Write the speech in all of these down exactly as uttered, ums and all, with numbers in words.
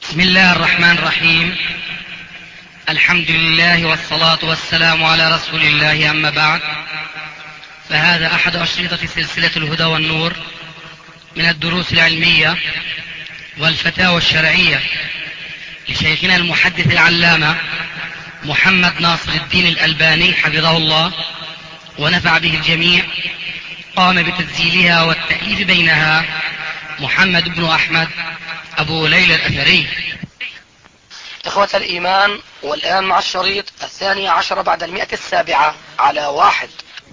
بسم الله الرحمن الرحيم. الحمد لله والصلاة والسلام على رسول الله، أما بعد، فهذا أحد أشرطة سلسلة الهدى والنور من الدروس العلمية والفتاوى الشرعية لشيخنا المحدث العلامة محمد ناصر الدين الألباني حفظه الله ونفع به الجميع. قام بتسجيلها والتأليف بينها محمد بن أحمد أبو ليلى الأثري. إخوة الإيمان، والآن مع الشريط الثاني عشر بعد المئة السابعة على واحد.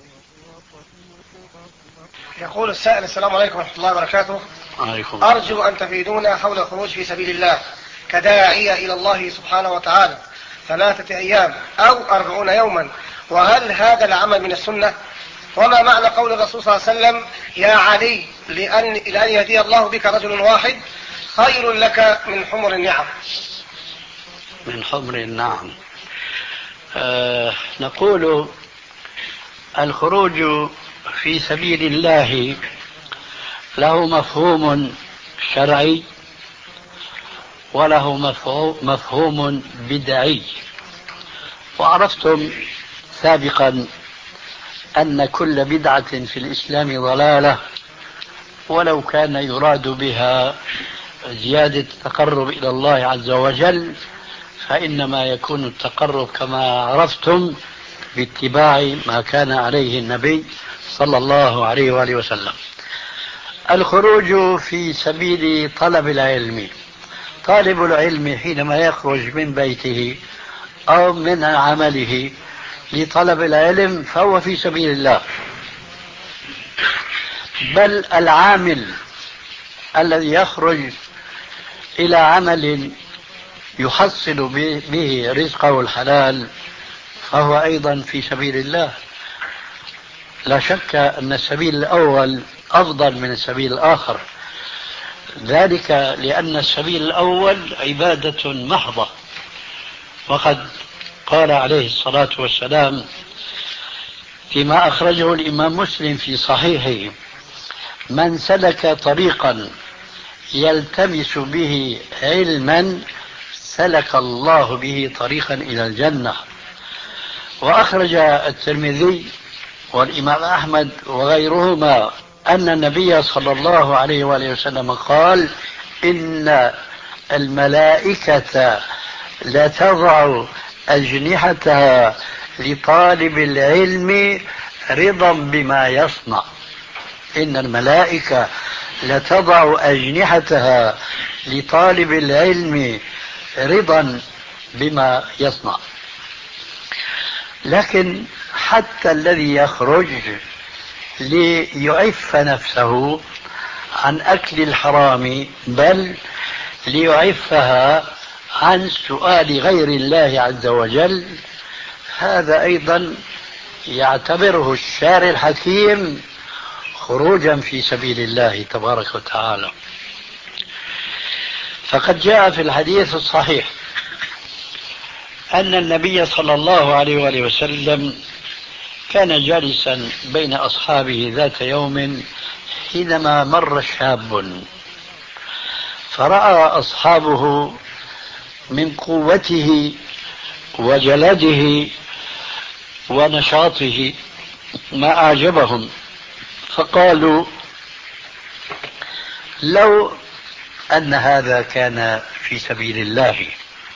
يقول السائل: السلام عليكم ورحمة الله وبركاته. عليكم. أرجو أن تفيدونا حول الخروج في سبيل الله كداعية إلى الله سبحانه وتعالى ثلاثة أيام أو أربعون يوما، وهل هذا العمل من السنة؟ وما معنى قول الرسول صلى الله عليه وسلم: يا علي لأن, لأن يهدي الله بك رجل واحد خير لك من حمر النعم؟ من حمر النعم. آه نقول الخروج في سبيل الله له مفهوم شرعي وله مفهوم بدعي. وعرفتم سابقا أن كل بدعة في الإسلام ضلالة، ولو كان يراد بها زيادة التقرب إلى الله عز وجل، فإنما يكون التقرب كما عرفتم باتباع ما كان عليه النبي صلى الله عليه وآله وسلم. الخروج في سبيل طلب العلم، طالب العلم حينما يخرج من بيته أو من عمله لطلب العلم فهو في سبيل الله، بل العامل الذي يخرج إلى عمل يحصل به رزقه الحلال فهو أيضا في سبيل الله. لا شك أن السبيل الأول أفضل من السبيل الآخر، ذلك لأن السبيل الأول عبادة محضة، وقد قال عليه الصلاة والسلام فيما أخرجه الإمام مسلم في صحيحه: من سلك طريقا يلتمس به علما سلك الله به طريقا إلى الجنة. وأخرج الترمذي والإمام أحمد وغيرهما أن النبي صلى الله عليه وآله وسلم قال: إن الملائكة لتضع أجنحتها لطالب العلم رضا بما يصنع. إن الملائكة لتضع أجنحتها لطالب العلم رضا بما يصنع. لكن حتى الذي يخرج ليعف نفسه عن أكل الحرام، بل ليعفها عن سؤال غير الله عز وجل، هذا أيضا يعتبره الشارع الحكيم خروجا في سبيل الله تبارك وتعالى. فقد جاء في الحديث الصحيح أن النبي صلى الله عليه وآله وسلم كان جالسا بين أصحابه ذات يوم حينما مر شاب، فرأى أصحابه من قوته وجلده ونشاطه ما أعجبهم، فقالوا: لو أن هذا كان في سبيل الله.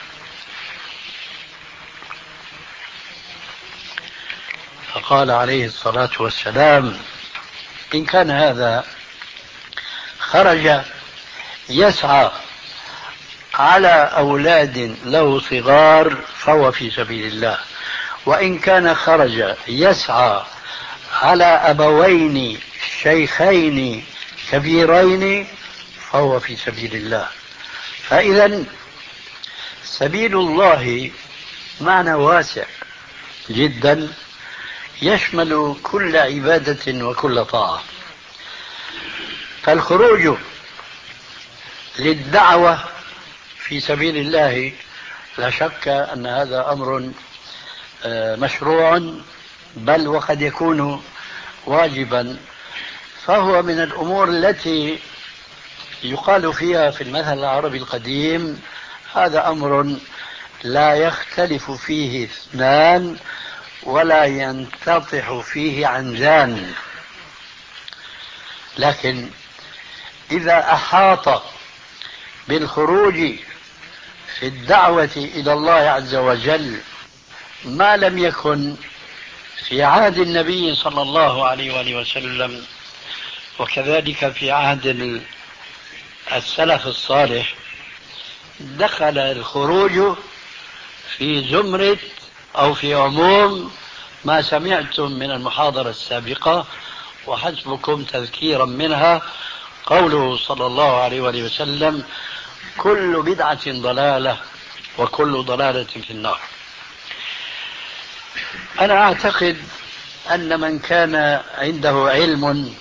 فقال عليه الصلاة والسلام: إن كان هذا خرج يسعى على أولاد له صغار فهو في سبيل الله، وإن كان خرج يسعى على أبوين شيخين كبيرين فهو في سبيل الله. فإذا سبيل الله معنى واسع جدا يشمل كل عبادة وكل طاعة. فالخروج للدعوة في سبيل الله لا شك أن هذا أمر مشروع، بل وقد يكون واجبا، فهو من الأمور التي يقال فيها في المثل العربي القديم: هذا أمر لا يختلف فيه اثنان ولا ينتطح فيه عنجان. لكن إذا أحاط بالخروج في الدعوة إلى الله عز وجل ما لم يكن في عهد النبي صلى الله عليه وآله وسلم وكذلك في عهد السلف الصالح، دخل الخروج في زمرة أو في عموم ما سمعتم من المحاضرة السابقة، وحسبكم تذكيرا منها قوله صلى الله عليه وآله وسلم: كل بدعة ضلالة وكل ضلالة في النار. أنا أعتقد أن من كان عنده علم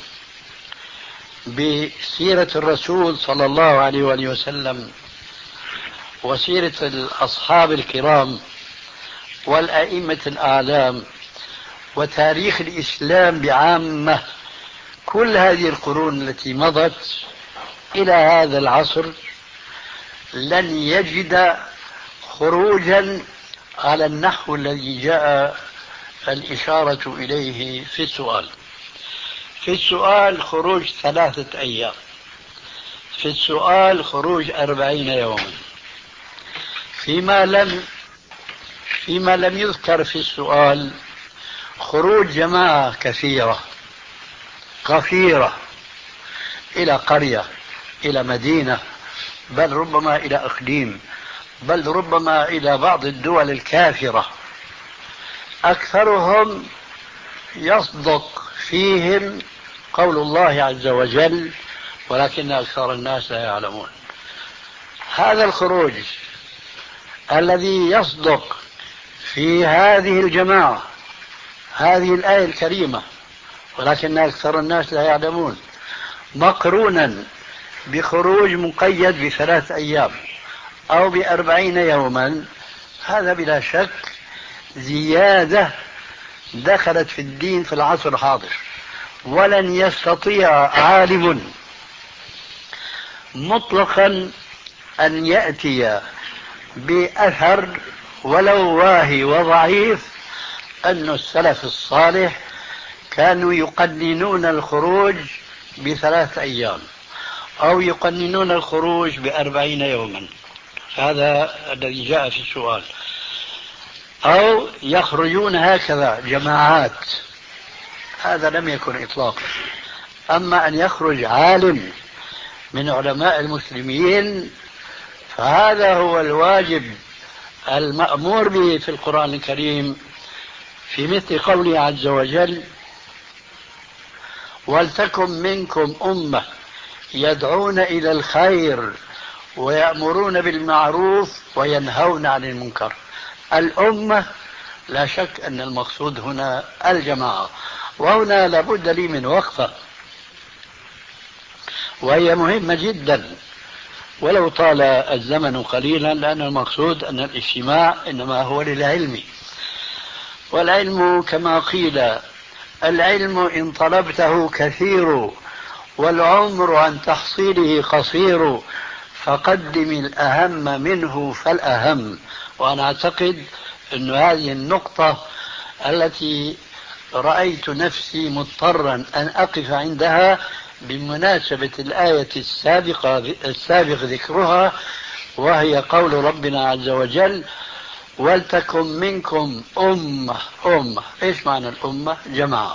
بسيرة الرسول صلى الله عليه وآله وسلم وسيرة الأصحاب الكرام والأئمة الأعلام وتاريخ الإسلام بعامة كل هذه القرون التي مضت إلى هذا العصر، لن يجد خروجا على النحو الذي جاء الإشارة إليه في السؤال. في السؤال خروج ثلاثة أيام، في السؤال خروج أربعين يوما. فيما لم فيما لم يذكر في السؤال خروج جماعة كثيرة غفيرة إلى قرية، إلى مدينة، بل ربما إلى إقليم، بل ربما إلى بعض الدول الكافرة، أكثرهم يصدق فيهم قول الله عز وجل: ولكن أكثر الناس لا يعلمون. هذا الخروج الذي يصدق في هذه الجماعة هذه الآية الكريمة ولكن أكثر الناس لا يعلمون، مقرونا بخروج مقيد بثلاث أيام أو بأربعين يوما، هذا بلا شك زيادة دخلت في الدين في العصر الحاضر. ولن يستطيع عالم مطلقا أن يأتي بأثر ولو واهي وضعيف أن السلف الصالح كانوا يقننون الخروج بثلاث أيام أو يقننون الخروج بأربعين يوما، هذا الذي جاء في السؤال، أو يخرجون هكذا جماعات، هذا لم يكن إطلاقا. أما أن يخرج عالم من علماء المسلمين فهذا هو الواجب المأمور به في القرآن الكريم، في مثل قوله عز وجل: ولتكن منكم أمة يدعون إلى الخير ويأمرون بالمعروف وينهون عن المنكر. الأمة لا شك أن المقصود هنا الجماعة، وهنا لابد لي من وقفة وهي مهمة جدا ولو طال الزمن قليلا، لأن المقصود أن الاجتماع إنما هو للعلم، والعلم كما قيل: العلم إن طلبته كثير والعمر عن تحصيله قصير، فقدم الأهم منه فالأهم. وأنا أعتقد أن هذه النقطة التي رأيت نفسي مضطرا أن أقف عندها بمناسبة الآية السابقة السابق ذكرها، وهي قول ربنا عز وجل: ولتكن منكم أمة. أمة إيش معنى الأمة؟ جماعة.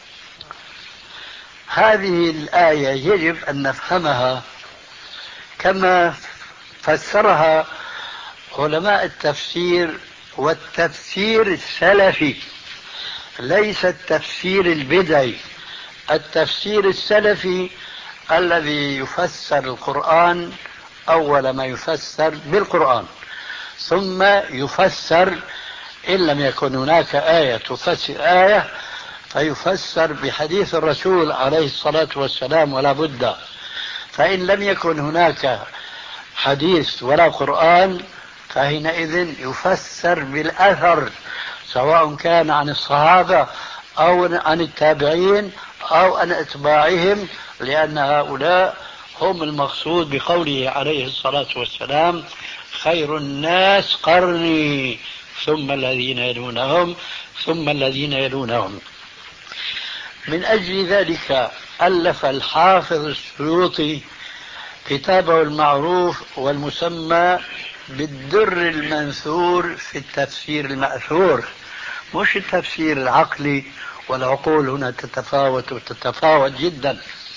هذه الآية يجب أن نفهمها كما فسرها علماء التفسير، والتفسير السلفي ليس التفسير البدعي. التفسير السلفي الذي يفسر القرآن أول ما يفسر بالقرآن، ثم يفسر إن لم يكن هناك آية تفسر آية فيفسر بحديث الرسول عليه الصلاة والسلام ولا بد. فإن لم يكن هناك حديث ولا قرآن فحينئذ يفسر بالأثر، سواء كان عن الصحابة أو عن التابعين أو عن أتباعهم، لأن هؤلاء هم المقصود بقوله عليه الصلاة والسلام: خير الناس قرني ثم الذين يلونهم ثم الذين يلونهم. من أجل ذلك ألف الحافظ السيوطي كتابه المعروف والمسمى بالدر المنثور في التفسير المأثور، مش التفسير العقلي، والعقول هنا تتفاوت وتتفاوت جدا.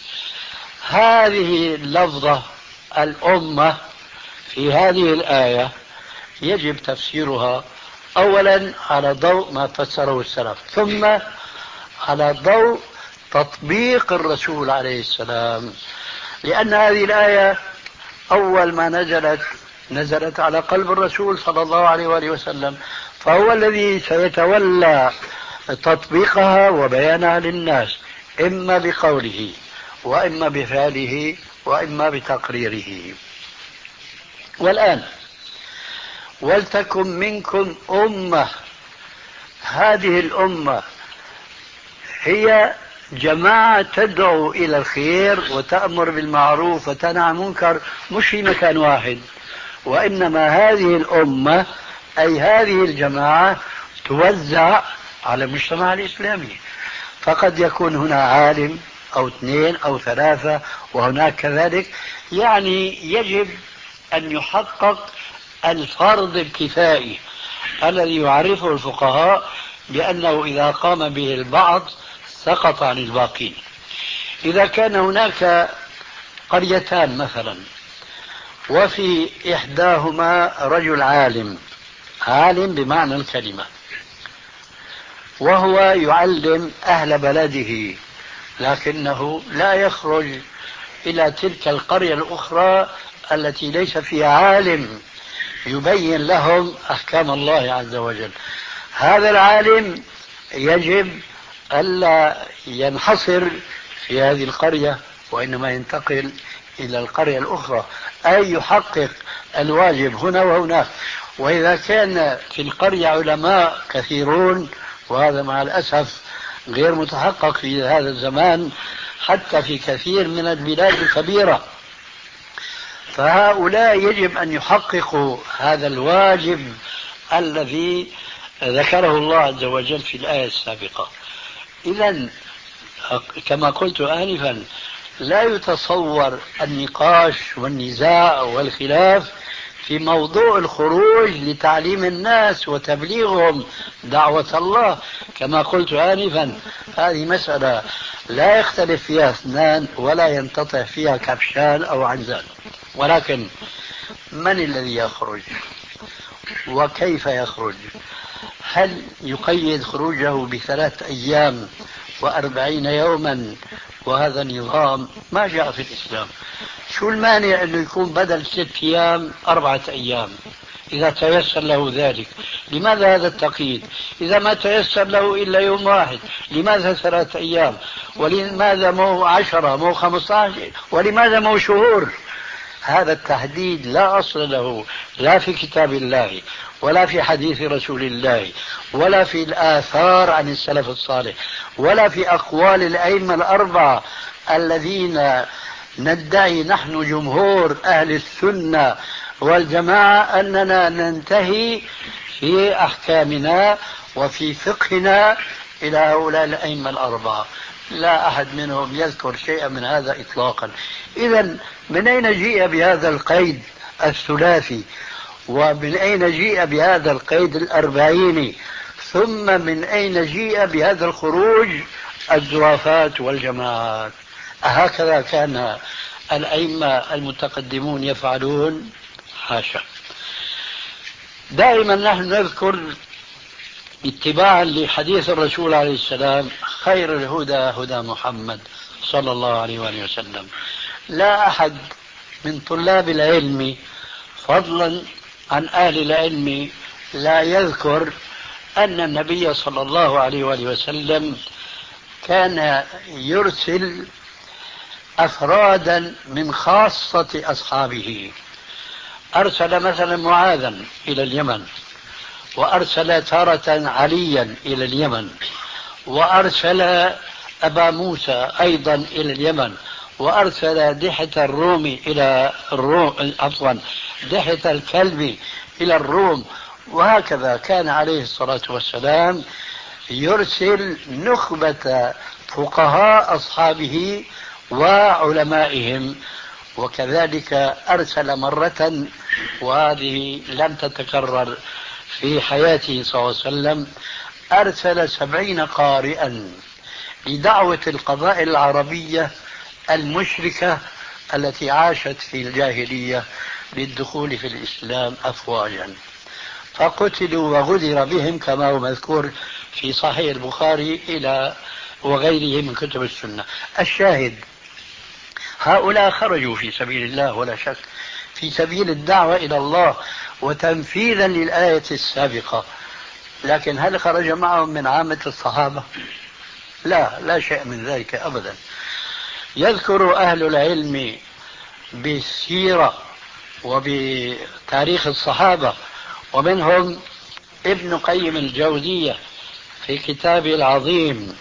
هذه اللفظة الأمة في هذه الآية يجب تفسيرها أولا على ضوء ما فسره السلف، ثم على ضوء تطبيق الرسول عليه السلام، لأن هذه الآية أول ما نزلت نزلت على قلب الرسول صلى الله عليه وآله وسلم، فهو الذي سيتولى تطبيقها وبيانها للناس، إما بقوله وإما بفعله وإما بتقريره. والآن ولتكن منكم أمة، هذه الأمة هي جماعة تدعو إلى الخير وتأمر بالمعروف وتنهى عن المنكر، مش في مكان واحد، وإنما هذه الأمة أي هذه الجماعة توزع على المجتمع الإسلامي، فقد يكون هنا عالم أو اثنين أو ثلاثة وهناك كذلك، يعني يجب أن يحقق الفرض الكفائي الذي يعرفه الفقهاء بأنه إذا قام به البعض سقط عن الباقين. إذا كان هناك قريتان مثلا وفي إحداهما رجل عالم، عالم بمعنى الكلمة، وهو يعلم أهل بلده، لكنه لا يخرج إلى تلك القرية الأخرى التي ليس فيها عالم يبين لهم أحكام الله عز وجل. هذا العالم يجب ألا ينحصر في هذه القرية، وإنما ينتقل إلى القرية الأخرى، أي يحقق الواجب هنا وهناك. وإذا كان في القرية علماء كثيرون، وهذا مع الأسف غير متحقق في هذا الزمان حتى في كثير من البلاد الكبيرة، فهؤلاء يجب أن يحققوا هذا الواجب الذي ذكره الله عز وجل في الآية السابقة. إذن كما قلت آنفا، لا يتصور النقاش والنزاع والخلاف في موضوع الخروج لتعليم الناس وتبليغهم دعوة الله. كما قلت آنفا، هذه مسألة لا يختلف فيها اثنان ولا ينتطع فيها كبشان أو عنزان، ولكن من الذي يخرج وكيف يخرج؟ هل يقيد خروجه بثلاث أيام وأربعين يوما؟ وهذا نظام ما جاء في الإسلام. شو المانع أنه يكون بدل ست أيام أربعة أيام إذا تيسر له ذلك؟ لماذا هذا التقييد؟ إذا ما تيسر له إلا يوم واحد لماذا ثلاثة أيام؟ ولماذا مو عشرة مو خمسة عشر؟ ولماذا مو شهور؟ هذا التحديد لا أصل له لا في كتاب الله ولا في حديث رسول الله ولا في الآثار عن السلف الصالح ولا في أقوال الأئمة الأربعة الذين ندعي نحن جمهور أهل السنة والجماعة أننا ننتهي في أحكامنا وفي فقهنا إلى هؤلاء الأئمة الأربعة. لا أحد منهم يذكر شيئا من هذا إطلاقا. إذن من أين جيء بهذا القيد الثلاثي؟ ومن أين جيء بهذا القيد الأربعيني؟ ثم من أين جيء بهذا الخروج الزوافات والجماعات؟ هكذا كان الأئمة المتقدمون يفعلون؟ حاشا. دائما نحن نذكر اتباعا لحديث الرسول عليه السلام: خير الهدى هدى محمد صلى الله عليه وآله وسلم. لا أحد من طلاب العلم فضلا عن أهل العلم لا يذكر أن النبي صلى الله عليه وآله وسلم كان يرسل أفرادا من خاصة أصحابه. أرسل مثلا معاذا إلى اليمن، وأرسل تارة عليا إلى اليمن، وأرسل أبا موسى أيضا إلى اليمن، وأرسل دحة الروم إلى الروم، عفوا دحة الكلب إلى الروم، وهكذا كان عليه الصلاة والسلام يرسل نخبة فقهاء أصحابه وعلمائهم. وكذلك أرسل مرة، وهذه لم تتكرر في حياته صلى الله عليه وسلم، أرسل سبعين قارئا لدعوة القبائل العربية المشركة التي عاشت في الجاهلية للدخول في الإسلام أفواجا، فقتلوا وغدر بهم كما هو مذكور في صحيح البخاري إلى وغيره من كتب السنة. الشاهد هؤلاء خرجوا في سبيل الله ولا شك، في سبيل الدعوة إلى الله وتنفيذا للآية السابقة، لكن هل خرج معهم من عامة الصحابة؟ لا، لا شيء من ذلك أبدا. يذكر أهل العلم بالسيرة وبتاريخ الصحابة، ومنهم ابن قيم الجوزية في كتابه العظيم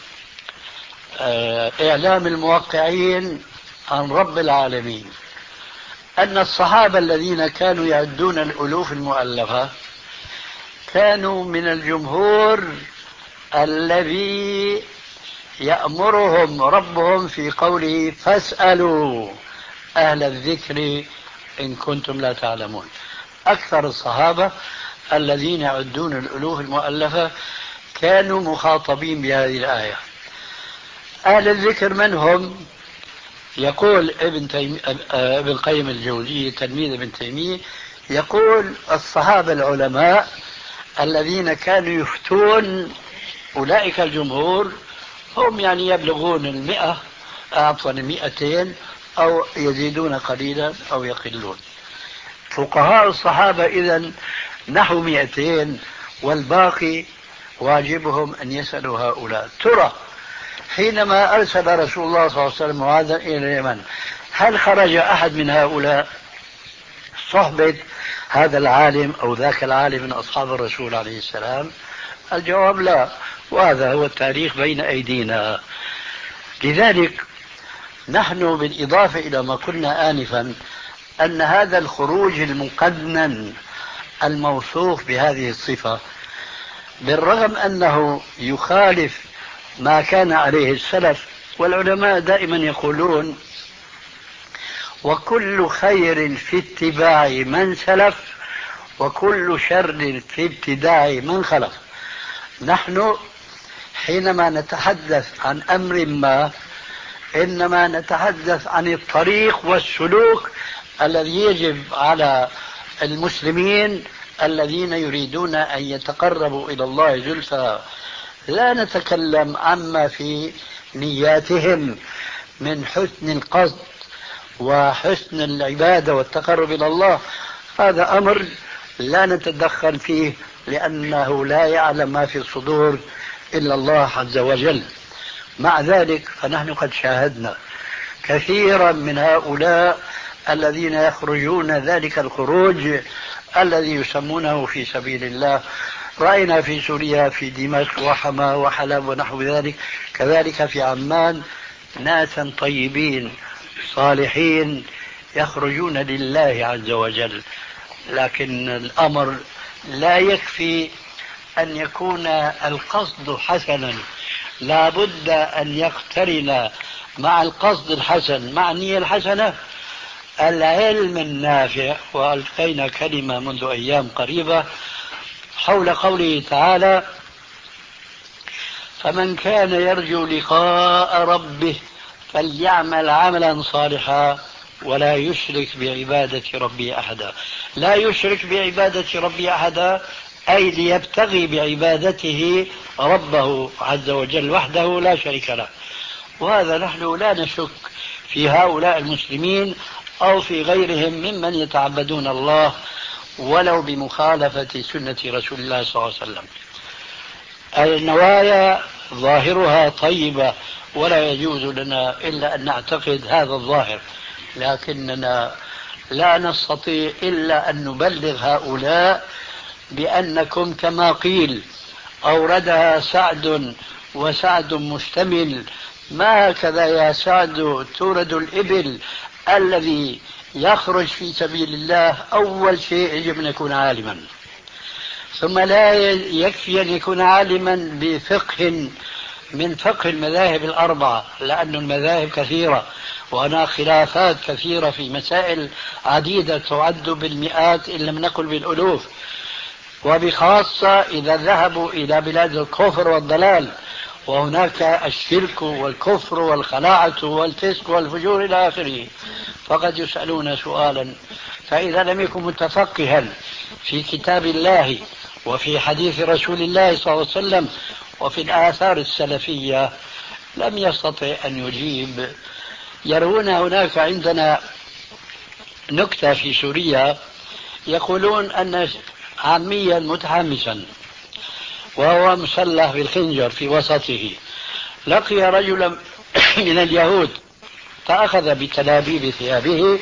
إعلام الموقعين عن رب العالمين، أن الصحابة الذين كانوا يعدون الألوف المؤلفة كانوا من الجمهور الذي يأمرهم ربهم في قوله فاسألوا أهل الذكر إن كنتم لا تعلمون. أكثر الصحابة الذين يعدون الألوف المؤلفة كانوا مخاطبين بهذه الآية. أهل الذكر من هم؟ يقول ابن, تيم... ابن قيم الجوزية تلميذ ابن تيمية، يقول الصحابة العلماء الذين كانوا يفتون أولئك الجمهور هم يعني يبلغون المئة، عفوا المئتين، أو يزيدون قليلا أو يقلون. فقهاء الصحابة إذن نحو مئتين، والباقي واجبهم أن يسألوا هؤلاء. ترى حينما أرسل رسول الله صلى الله عليه وسلم معاذا إلى اليمن، هل خرج أحد من هؤلاء صحبة هذا العالم أو ذاك العالم من أصحاب الرسول عليه السلام؟ الجواب لا، وهذا هو التاريخ بين أيدينا. لذلك نحن بالإضافة إلى ما قلنا آنفا أن هذا الخروج المقنن الموصوف بهذه الصفة، بالرغم أنه يخالف ما كان عليه السلف، والعلماء دائما يقولون وكل خير في اتباع من سلف وكل شر في ابتداع من خلف. نحن حينما نتحدث عن أمر ما إنما نتحدث عن الطريق والسلوك الذي يجب على المسلمين الذين يريدون أن يتقربوا إلى الله زلفى. لا نتكلم عما في نياتهم من حسن القصد وحسن العبادة والتقرب إلى الله، هذا أمر لا نتدخل فيه لأنه لا يعلم ما في الصدور إلا الله عز وجل. مع ذلك فنحن قد شاهدنا كثيرا من هؤلاء الذين يخرجون ذلك الخروج الذي يسمونه في سبيل الله. رأينا في سوريا في دمشق وحما وحلب ونحو ذلك، كذلك في عمان ناسا طيبين صالحين يخرجون لله عز وجل. لكن الأمر لا يكفي أن يكون القصد حسنا، لا بد أن يقترن مع القصد الحسن مع النية الحسنة العلم النافع. وألقينا كلمة منذ أيام قريبة حول قوله تعالى فمن كان يرجو لقاء ربه فليعمل عملا صالحا ولا يشرك بعبادة ربه أحدا. لا يشرك بعبادة ربه أحدا أي ليبتغي بعبادته ربه عز وجل وحده لا شريك له. وهذا نحن لا نشك في هؤلاء المسلمين أو في غيرهم ممن يتعبدون الله ولو بمخالفة سنة رسول الله صلى الله عليه وسلم. النوايا ظاهرها طيبة ولا يجوز لنا إلا أن نعتقد هذا الظاهر، لكننا لا نستطيع إلا أن نبلغ هؤلاء بأنكم كما قيل أوردها سعد وسعد مشتمل ما هكذا يا سعد تورد الإبل. الذي يخرج في سبيل الله أول شيء يجب أن يكون عالما، ثم لا يكفي أن يكون عالما بفقه من فقه المذاهب الأربعة، لأن المذاهب كثيرة وهناك خلافات كثيرة في مسائل عديدة تعد بالمئات إن لم نقل بالألوف، وبخاصة إذا ذهبوا إلى بلاد الكفر والضلال، وهناك الشرك والكفر والخلاعة والفسق والفجور إلى آخره، فقد يسألون سؤالا، فإذا لم يكن متفقها في كتاب الله وفي حديث رسول الله صلى الله عليه وسلم وفي الآثار السلفية لم يستطع أن يجيب. يرون هناك عندنا نكتة في سوريا، يقولون أن عاميا متحمسا وهو مسلح بالخنجر في وسطه لقي رجلا من اليهود فأخذ بتلابيب ثيابه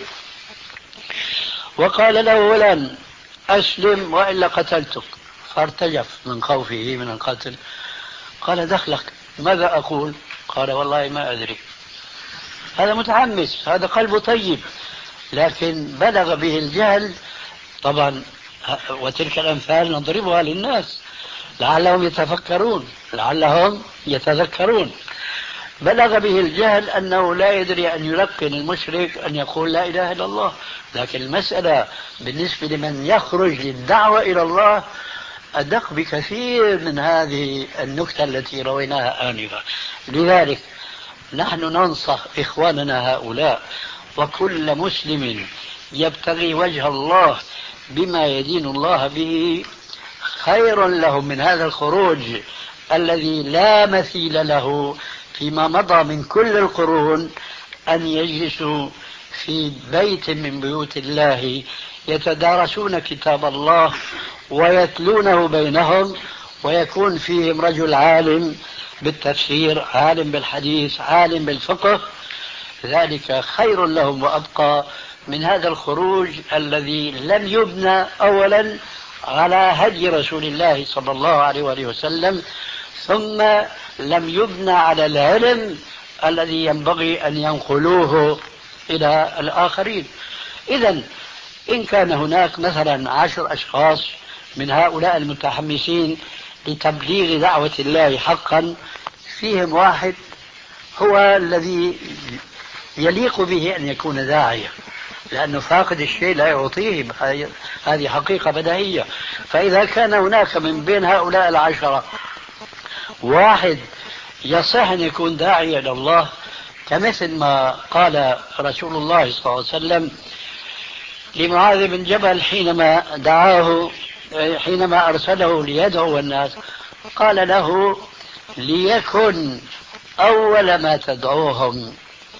وقال له فلان أسلم وإلا قتلتك، فارتجف من خوفه من القتل. قال دخلك، ماذا أقول؟ قال والله ما أدري. هذا متحمس، هذا قلبه طيب، لكن بلغ به الجهل. طبعا وتلك الأمثال نضربها للناس لعلهم يتفكرون لعلهم يتذكرون. بلغ به الجهل أنه لا يدري أن يلقن المشرك أن يقول لا إله إلا الله، لكن المسألة بالنسبة لمن يخرج للدعوة إلى الله أدق بكثير من هذه النكتة التي رويناها آنفا. لذلك نحن ننصح إخواننا هؤلاء وكل مسلم يبتغي وجه الله بما يدين الله به خير لهم من هذا الخروج الذي لا مثيل له فيما مضى من كل القرون، أن يجلسوا في بيت من بيوت الله يتدارسون كتاب الله ويتلونه بينهم، ويكون فيهم رجل عالم بالتفسير، عالم بالحديث، عالم بالفقه. ذلك خير لهم وأبقى من هذا الخروج الذي لم يبنى أولا على هدي رسول الله صلى الله عليه وآله وسلم، ثم لم يبنى على العلم الذي ينبغي أن ينقلوه إلى الآخرين. إذن إن كان هناك مثلا عشر أشخاص من هؤلاء المتحمسين لتبليغ دعوة الله حقا، فيهم واحد هو الذي يليق به أن يكون داعية، لأنه فاقد الشيء لا يعطيه، هذه حقيقة بديهية. فإذا كان هناك من بين هؤلاء العشرة واحد يصح أن يكون داعية إلى الله، كمثل ما قال رسول الله صلى الله عليه وسلم لمعاذ بن جبل حينما دعاه، حينما أرسله ليدعو الناس، قال له ليكن أول ما تدعوهم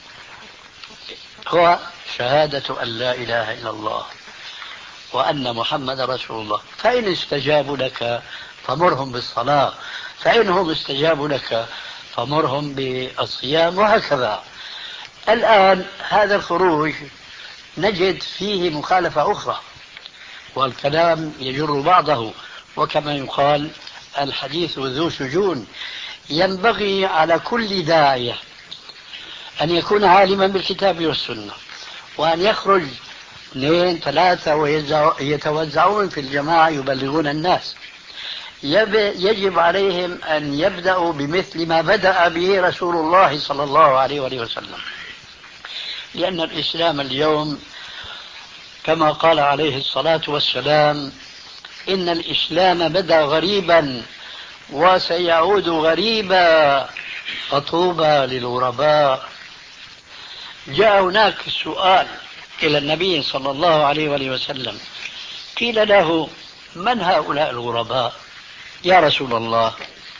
هو شهادة أن لا إله إلا الله وأن محمد رسول الله، فإن استجابوا لك فمرهم بالصلاة، فإنهم استجابوا لك فمرهم بالصيام، وهكذا. الآن هذا الخروج نجد فيه مخالفة أخرى، والكلام يجر بعضه، وكما يقال الحديث ذو شجون. ينبغي على كل داعية أن يكون عالما بالكتاب والسنة، وأن يخرج اثنين ثلاثة ويتوزعون في الجماعة يبلغون الناس. يجب عليهم أن يبدأوا بمثل ما بدأ به رسول الله صلى الله عليه وسلم، لأن الإسلام اليوم كما قال عليه الصلاة والسلام إن الإسلام بدأ غريبا وسيعود غريبا فطوبى للغرباء. جاء هناك سؤال إلى النبي صلى الله عليه وآله وسلم، قيل له من هؤلاء الغرباء يا رسول الله؟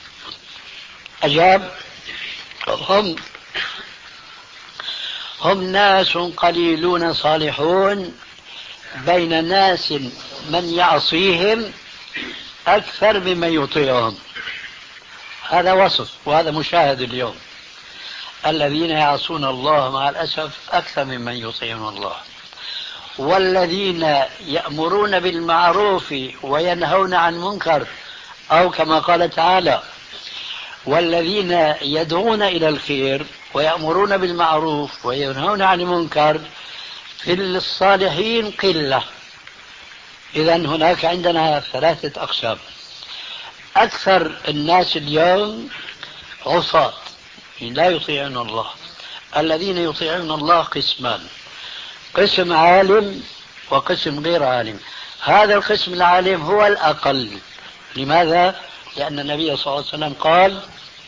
أجاب هم هم ناس قليلون صالحون بين ناس من يعصيهم أكثر ممن يطيعهم. هذا وصف وهذا مشاهد اليوم، الذين يعصون الله مع الأسف أكثر ممن يطيعون الله، والذين يأمرون بالمعروف وينهون عن منكر، أو كما قال تعالى والذين يدعون إلى الخير ويأمرون بالمعروف وينهون عن المنكر في الصالحين قلة. إذن هناك عندنا ثلاثة أقسام. أكثر الناس اليوم عصاة لا يطيعون الله. الذين يطيعون الله قسمان: قسم عالم وقسم غير عالم. هذا القسم العالم هو الأقل. لماذا؟ لأن النبي صلى الله عليه وسلم قال: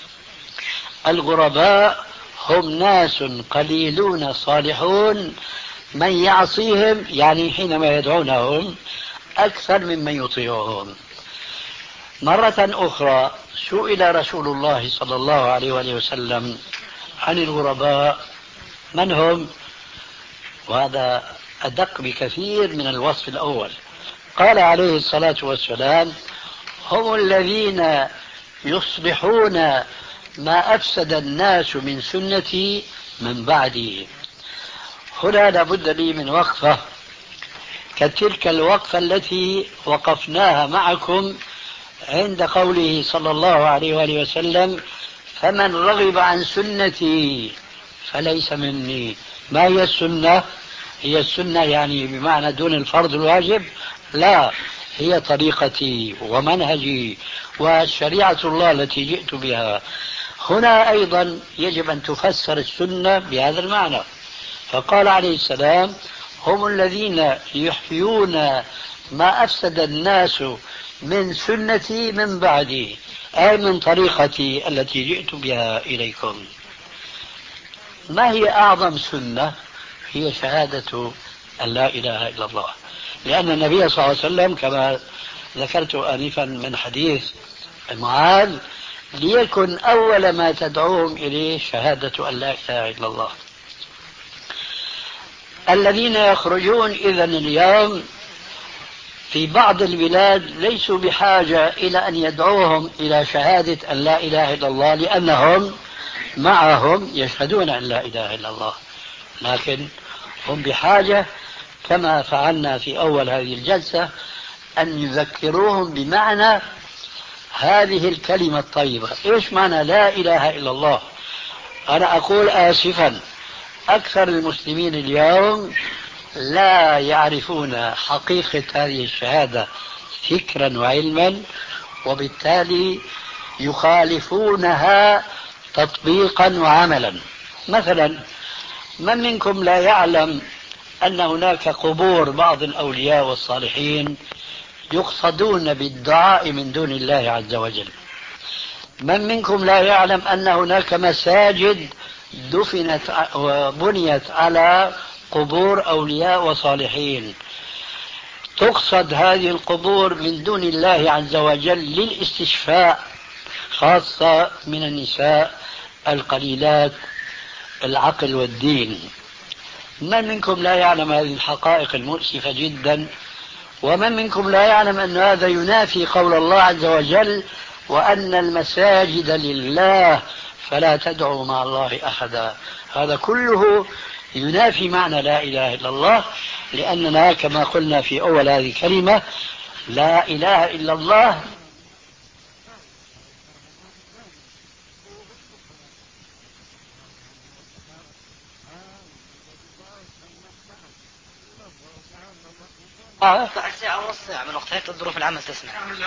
الغرباء هم ناس قليلون صالحون من يعصيهم، يعني حينما يدعونهم، أكثر ممن يطيعهم. مرة أخرى سئل رسول الله صلى الله عليه وآله وسلم عن الغرباء من هم، وهذا أدق بكثير من الوصف الأول. قال عليه الصلاة والسلام: هم الذين يصلحون ما أفسد الناس من سنتي من بعدي. هنا لابد لي من وقفة كتلك الوقفة التي وقفناها معكم عند قوله صلى الله عليه وآله وسلم: فمن رغب عن سنتي فليس مني. ما هي السنة؟ هي السنة يعني بمعنى دون الفرض الواجب؟ لا، هي طريقتي ومنهجي وشريعة الله التي جئت بها. هنا أيضا يجب أن تفسر السنة بهذا المعنى. فقال عليه السلام: هم الذين يحيون ما أفسد الناس من سنتي من بعدي، أي من طريقتي التي جئت بها إليكم. ما هي أعظم سنة؟ هي شهادة أن لا إله إلا الله، لأن النبي صلى الله عليه وسلم كما ذكرت آنفا من حديث معاذ: ليكن أول ما تدعوهم إليه شهادة أن لا إله إلا الله. الذين يخرجون إذن اليوم في بعض البلاد ليسوا بحاجة إلى أن يدعوهم إلى شهادة أن لا إله إلا الله، لأنهم معهم يشهدون أن لا إله إلا الله، لكن هم بحاجة كما فعلنا في أول هذه الجلسة أن يذكروهم بمعنى هذه الكلمة الطيبة. إيش معنى لا إله إلا الله؟ أنا أقول آسفا، أكثر المسلمين اليوم لا يعرفون حقيقة هذه الشهادة فكرا وعلما، وبالتالي يخالفونها تطبيقا وعملا. مثلا، من منكم لا يعلم أن هناك قبور بعض الأولياء والصالحين يقصدون بالدعاء من دون الله عز وجل؟ من منكم لا يعلم أن هناك مساجد دفنت وبنيت على قبور أولياء وصالحين، تقصد هذه القبور من دون الله عز وجل للاستشفاء، خاصة من النساء القليلات العقل والدين؟ من منكم لا يعلم هذه الحقائق المؤسفة جدا؟ ومن منكم لا يعلم أن هذا ينافي قول الله عز وجل: وأن المساجد لله فلا تدعوا مع الله أحدا؟ هذا كله ينافي معنى لا إله إلا الله، لأننا كما قلنا في أول هذه الكلمة: لا إله إلا الله ساعة ونص ساعة من وقت هيك الظروف العمل تسمع.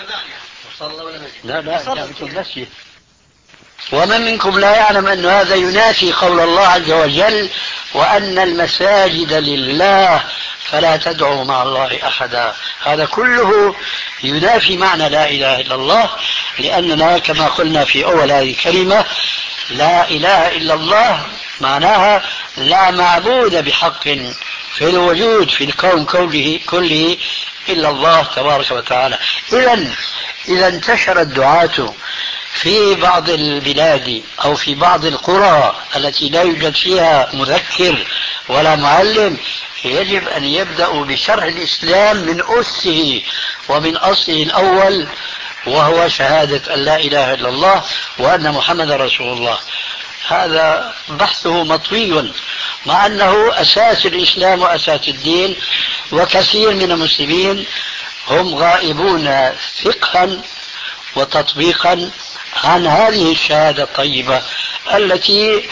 لا لا مسجد. ومن منكم لا يعلم أن هذا ينافي قول الله عز وجل: وأن المساجد لله فلا تدعوا مع الله أحدا. هذا كله ينافي معنى لا إله إلا الله، لأننا كما قلنا في أول هذه الكلمة: لا إله إلا الله معناها لا معبود بحق في الوجود في الكون كله كله إلا الله تبارك وتعالى. إذن إذا انتشر الدعاة في بعض البلاد أو في بعض القرى التي لا يوجد فيها مذكر ولا معلم، يجب أن يبدأوا بشرح الإسلام من أسه ومن أصله الأول، وهو شهادة أن لا إله إلا الله وأن محمد رسول الله. هذا بحثه مطوي، مع أنه أساس الإسلام وأساس الدين، وكثير من المسلمين هم غائبون فقها وتطبيقا عن هذه الشهادة الطيبة التي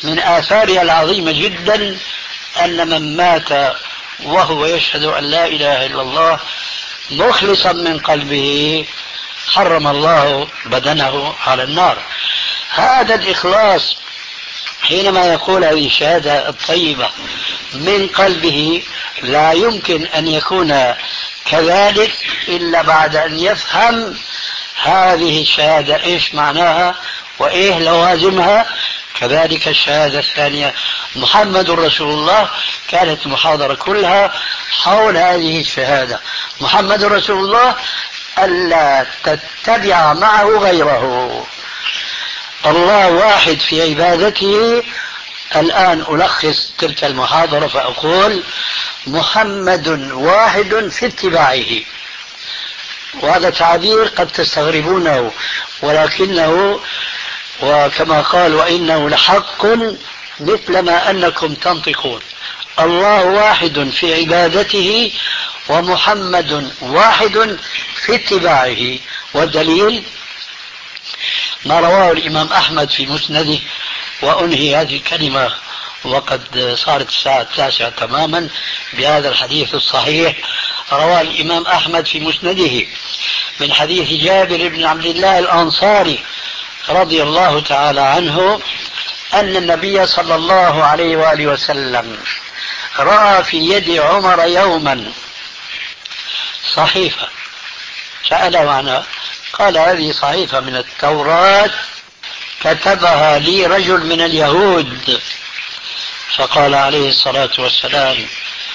من آثارها العظيمة جدا أن من مات وهو يشهد أن لا إله إلا الله مخلصا من قلبه حرم الله بدنه على النار. هذا الإخلاص حينما يقول هذه الشهادة الطيبة من قلبه لا يمكن أن يكون كذلك إلا بعد أن يفهم هذه الشهادة إيش معناها وإيه لوازمها. كذلك الشهادة الثانية محمد رسول الله، كانت المحاضرة كلها حول هذه الشهادة محمد رسول الله، ألا تتبع معه غيره. الله واحد في عبادته. الآن ألخص تلك المحاضرة فأقول محمد واحد في اتباعه، وهذا تعبير قد تستغربونه ولكنه وكما قال وإنه لحق مثل ما أنكم تنطقون. الله واحد في عبادته ومحمد واحد في اتباعه. والدليل ما رواه الإمام أحمد في مسنده. وأنهي هذه الكلمة وقد صارت الساعة التاسعة تماما بهذا الحديث الصحيح. رواه الإمام أحمد في مسنده من حديث جابر بن عبد الله الأنصاري رضي الله تعالى عنه أن النبي صلى الله عليه وآله وسلم رأى في يد عمر يوما صحيفة، سأله عنها قال هذه صحيفة من التوراة كتبها لي رجل من اليهود. فقال عليه الصلاة والسلام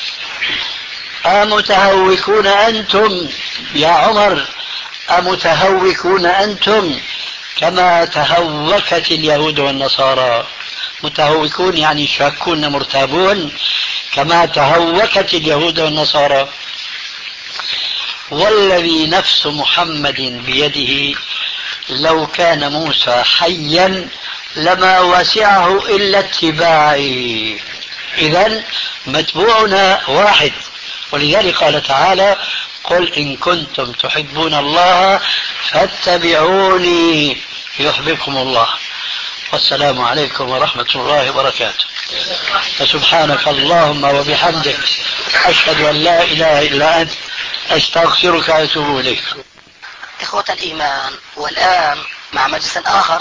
أمتهوكون أنتم يا عمر، أمتهوكون أنتم كما تهوكت اليهود والنصارى. متهوكون يعني شاكون مرتابون كما تهوكت اليهود والنصارى. والذي نفس محمد بيده لو كان موسى حيا لما وسعه إلا اتباعي. إذن متبوعنا واحد. ولذلك قال تعالى قل إن كنتم تحبون الله فاتبعوني يحببكم الله. والسلام عليكم ورحمة الله وبركاته. فسبحانك اللهم وبحمدك أشهد أن لا إله إلا أنت أستغفرك وأتوب إليك. إخوة الإيمان، والآن مع مجلس آخر.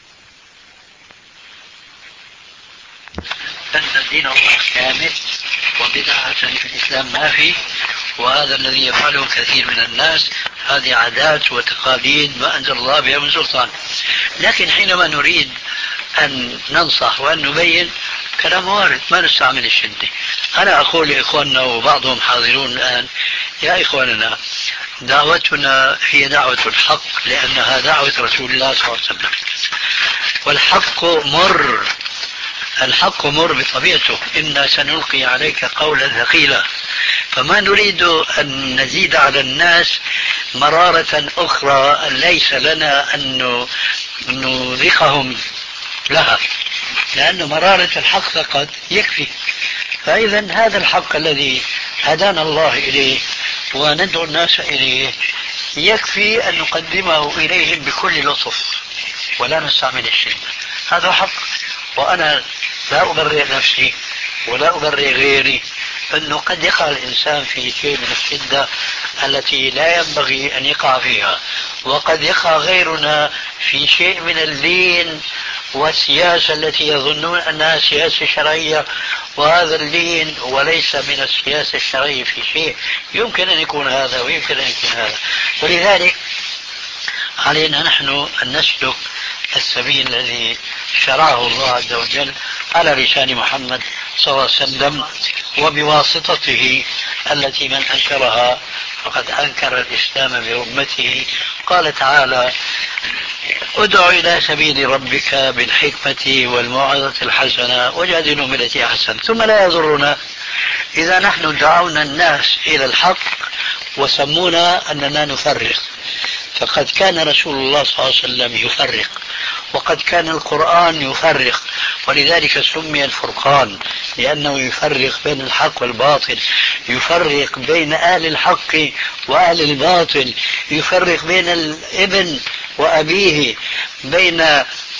أن دين الله كامل وبدعة في الإسلام ما في، وهذا الذي يفعله كثير من الناس. هذه عادات وتقاليد ما أنزل الله بها من سلطان. لكن حينما نريد أن ننصح وأن نبين كلام وارد ما نستعمل الشدة. أنا أقول لإخواننا وبعضهم حاضرون الآن يا إخواننا دعوتنا هي دعوة الحق لأنها دعوة رسول الله صلى الله عليه وسلم. والحق مر، الحق مر بطبيعته. إنا سنلقي عليك قولا ثقيلا. فما نريد أن نزيد على الناس مرارة أخرى ليس لنا أن نذيقهم لها، لأن مرارة الحق فقط يكفي. فإذا هذا الحق الذي هدانا الله إليه وندعو الناس إليه يكفي أن نقدمه إليهم بكل لطف ولا نستعمل الشدة. هذا حق. وأنا لا أبرئ نفسي ولا أبرئ غيري أنه قد يقع الإنسان في شيء من الشدة التي لا ينبغي أن يقع فيها، وقد يقع غيرنا في شيء من اللين والسياسة التي يظنون أنها سياسة شرعية، وهذا اللين وليس من السياسة الشرعية في شيء. يمكن أن يكون هذا ويمكن أن يكون هذا. ولذلك علينا نحن أن نسلك السبيل الذي شرعه الله عز وجل على لسان محمد صلى الله عليه وسلم وبواسطته التي من أنكرها فقد أنكر الإسلام برمته. قال تعالى ادع إلى سبيل ربك بالحكمة والموعظة الحسنة وجادلوا بالتي أحسن ثم لا يضرنا. إذا نحن دعونا الناس إلى الحق وسمونا أننا نفرق، فقد كان رسول الله صلى الله عليه وسلم يفرق، وقد كان القرآن يفرق، ولذلك سمي الفرقان لأنه يفرق بين الحق والباطل، يفرق بين أهل الحق وأهل الباطل، يفرق بين الابن وأبيه، بين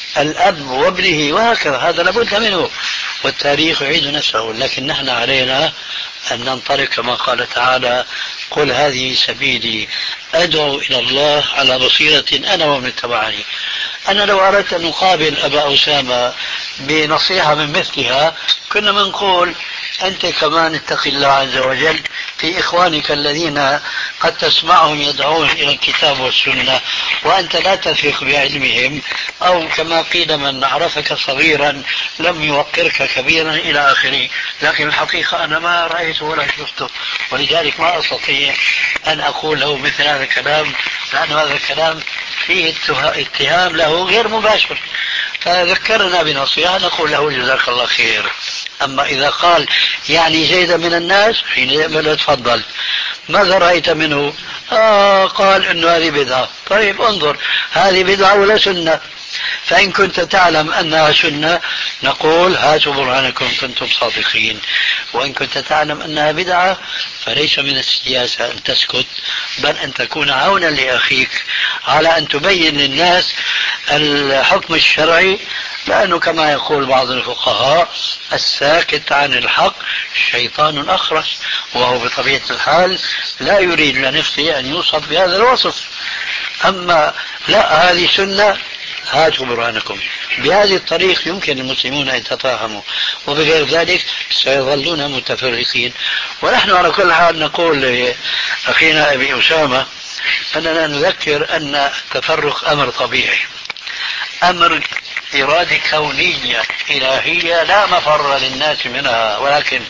الأب وابنه وهكذا، هذا لابد منه، والتاريخ يعيد نفسه. لكن نحن علينا أن ننطلق كما قال تعالى: قل هذه سبيلي أدعو إلى الله على بصيرة أنا ومن اتبعني. أنا لو أردت أن أقابل أبا أسامة بنصيحة من مثلها كنا منقول: أنت كمان اتق الله عز وجل في إخوانك الذين قد تسمعهم يدعون إلى الكتاب والسنة وأنت لا تثق بعلمهم، أو كما قيل: من عرفك صغيرا لم يوقرك كبيرا إلى آخره. لكن الحقيقة أنا ما رأيته ولا شفته، ولذلك ما أستطيع أن أقول له مثل هذا الكلام، لأن هذا الكلام فيه اتهام له غير مباشر. فذكرنا بنصيحة نقول له: جزاك الله خير. أما إذا قال يعني زيد من الناس حين تفضل، ماذا رأيت منه؟ آه قال إنه هذه بدعة. طيب انظر، هذه بدعة ولا سنة؟ فإن كنت تعلم أنها سنة نقول: هاتوا برهانكم كنتم صادقين. وإن كنت تعلم أنها بدعة فليس من السياسة أن تسكت، بل أن تكون عونا لأخيك على أن تبين للناس الحكم الشرعي، لأنه كما يقول بعض الفقهاء: الساكت عن الحق شيطان أخرس، وهو بطبيعة الحال لا يريد لنفسه أن يوصف بهذا الوصف. أما لا، هذه سنة، هاتوا برهانكم. بهذه الطريق يمكن المسلمون أن يتفاهموا، وبغير ذلك سيظلون متفرقين. ونحن على كل حال نقول لأخينا أبي أسامة أننا نذكر أن التفرق أمر طبيعي، أمر إرادة كونية إلهية لا مفر للناس منها. ولكن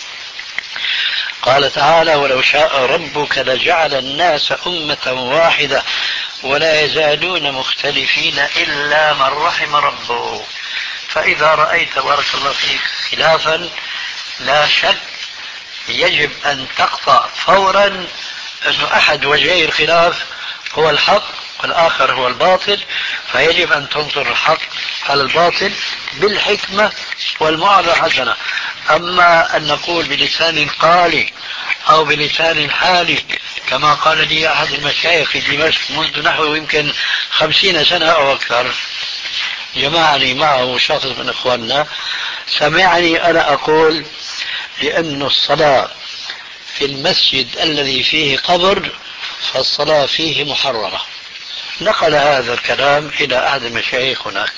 قال تعالى: ولو شاء ربك لجعل الناس أمة واحدة ولا يزالون مختلفين إلا من رحم ربه. فإذا رأيت بارك الله فيك خلافا لا شك يجب أن تقطع فورا أن أحد وجهي الخلاف هو الحق والآخر هو الباطل، فيجب أن تنصر الحق على الباطل بالحكمة والموعظة الحسنة. أما أن نقول بلسان قالي أو بلسان حالي كما قال لي أحد المشايخ في دمشق منذ نحو يمكن خمسين سنة أو أكثر، جمعني معه شخص من إخواننا، سمعني أنا أقول بأن الصلاة في المسجد الذي فيه قبر فالصلاة فيه محرمة. نقل هذا الكلام إلى أحد المشايخ هناك،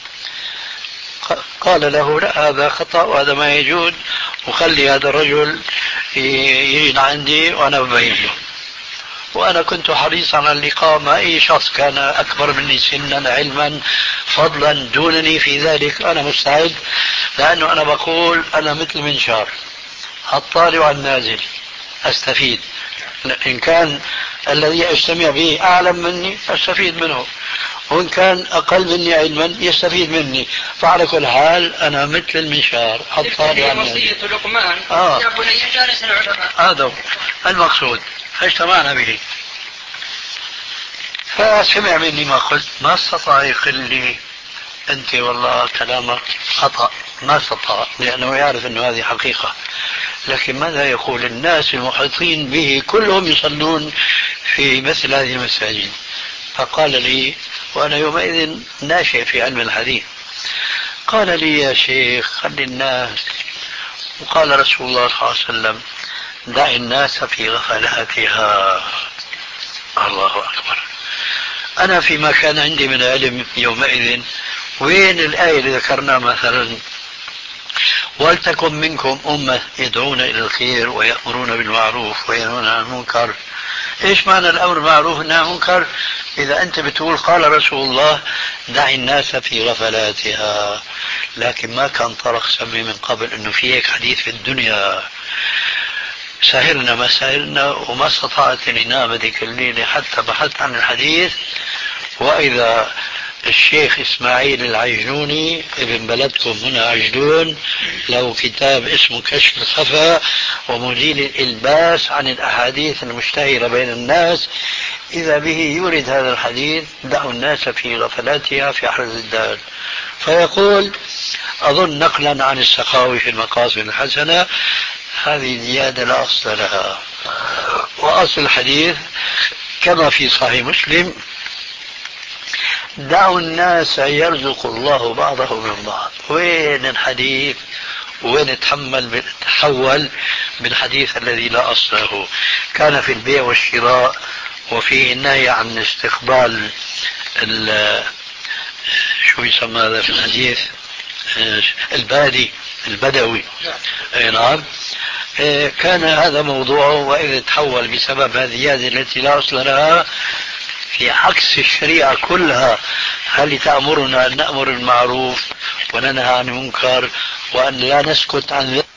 قال له: لا، هذا خطأ وهذا ما يجوز، وخلي هذا الرجل يجي عندي وأنا ببين له. وأنا كنت حريصا على اللقاء مع أي شخص كان أكبر مني سنا علما فضلا دونني في ذلك، أنا مستعد، لأنه أنا بقول أنا مثل منشار الطالع على النازل أستفيد. إن كان الذي أجتمع به أعلم مني أستفيد منه، وإن كان أقل مني علما يستفيد مني. فعلى كل حال أنا مثل المنشار الطالع على النازل. وصية لقمان آه. يا بني جالس العلماء، هذا المقصود، فاجتمعنا به. فسمع مني ما قلت، ما استطاع يقل لي: أنت والله كلامك خطأ، ما استطاع، لأنه يعرف أن هذه حقيقة. لكن ماذا يقول الناس المحيطين به كلهم يصلون في مثل هذه المساجد؟ فقال لي، وأنا يومئذ ناشئ في علم الحديث، قال لي: يا شيخ خلي الناس، وقال رسول الله صلى الله عليه وسلم: دع الناس في غفلاتها. الله أكبر. أنا فيما كان عندي من علم يومئذ، وين الآية اللي ذكرنا مثلا: ولتكن منكم أمة يدعون إلى الخير ويأمرون بالمعروف وينهون عن المنكر. إيش معنى الأمر بالمعروف والنهي عن المنكر؟ إذا أنت بتقول قال رسول الله: دع الناس في غفلاتها. لكن ما كان طرق سمي من قبل أنه في هيك حديث في الدنيا. سهرنا ما سهرنا وما استطعت أن أنام ذيك الليلة حتى بحثت عن الحديث، وإذا الشيخ إسماعيل العجلوني ابن بلدكم هنا عجلون له كتاب اسمه كشف الخفاء ومزيل الإلباس عن الأحاديث المشتهرة بين الناس، إذا به يورد هذا الحديث: دعوا الناس في غفلاتها في أحرز الدار. فيقول، أظن نقلا عن السخاوي في المقاصد الحسنة: هذه زيادة لا أصل لها، وأصل الحديث كما في صحيح مسلم دعوا الناس يرزق الله بعضهم من بعض. وين الحديث؟ وين تحمل تحول بالحديث الذي لا أصل له؟ كان في البيع والشراء وفي النهي عن استقبال شو يسمى هذا في الحديث البادي البدوي. اي نعم. كان هذا موضوعه، وإذا تحول بسبب هذه الزيادة التي لا أصل لها في عكس الشريعة كلها، هل تأمرنا أن نأمر بالمعروف وننهى عن المنكر وأن لا نسكت عن ذلك؟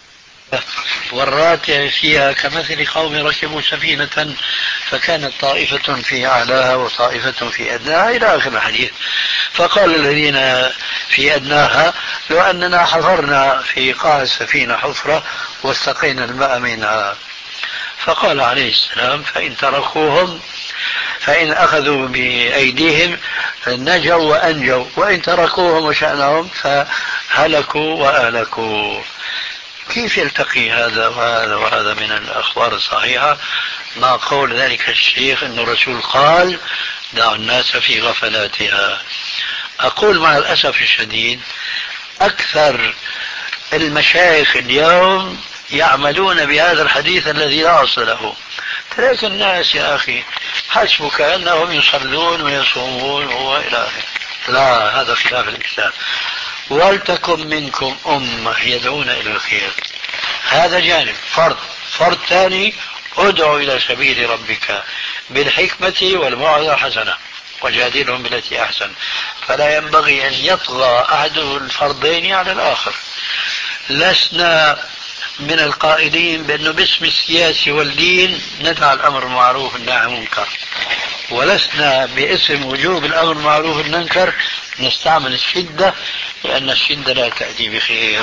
والراتع فيها كمثل قوم ركبوا سفينة فكانت طائفة في أعلاها وطائفة في أدناها إلى آخر الحديث. فقال الذين في أدناها لو أننا حفرنا في قاع السفينة حفرة واستقينا الماء منها. فقال عليه السلام فإن تركوهم فإن أخذوا بأيديهم نجوا وأنجوا، وإن تركوهم وشأنهم فهلكوا وأهلكوا. كيف يلتقي هذا وهذا وهذا من الأخبار الصحيحة مع قول ذلك الشيخ أن الرسول قال دعوا الناس في غفلاتها؟ أقول مع الأسف الشديد أكثر المشايخ اليوم يعملون بهذا الحديث الذي لا أصل له. ترك الناس يا أخي حسبك أنهم يصلون ويصومون وإلى آخره. لا، هذا خلاف الإسلام. ولتكن منكم أمة يدعون إلى الخير، هذا جانب فرض. فرض ثاني ادعو إلى سبيل ربك بالحكمة والموعظة الحسنة وجادلهم بالتي أحسن. فلا ينبغي أن يطغى أحد الفرضين على الآخر. لسنا من القائلين بأنه باسم السياسة والدين ندعى الأمر المعروف والنهي عن المنكر، ولسنا باسم وجوب الأمر المعروف والنهي عن المنكر نستعمل الشدة، لأن الشدة لا تأتي بخير.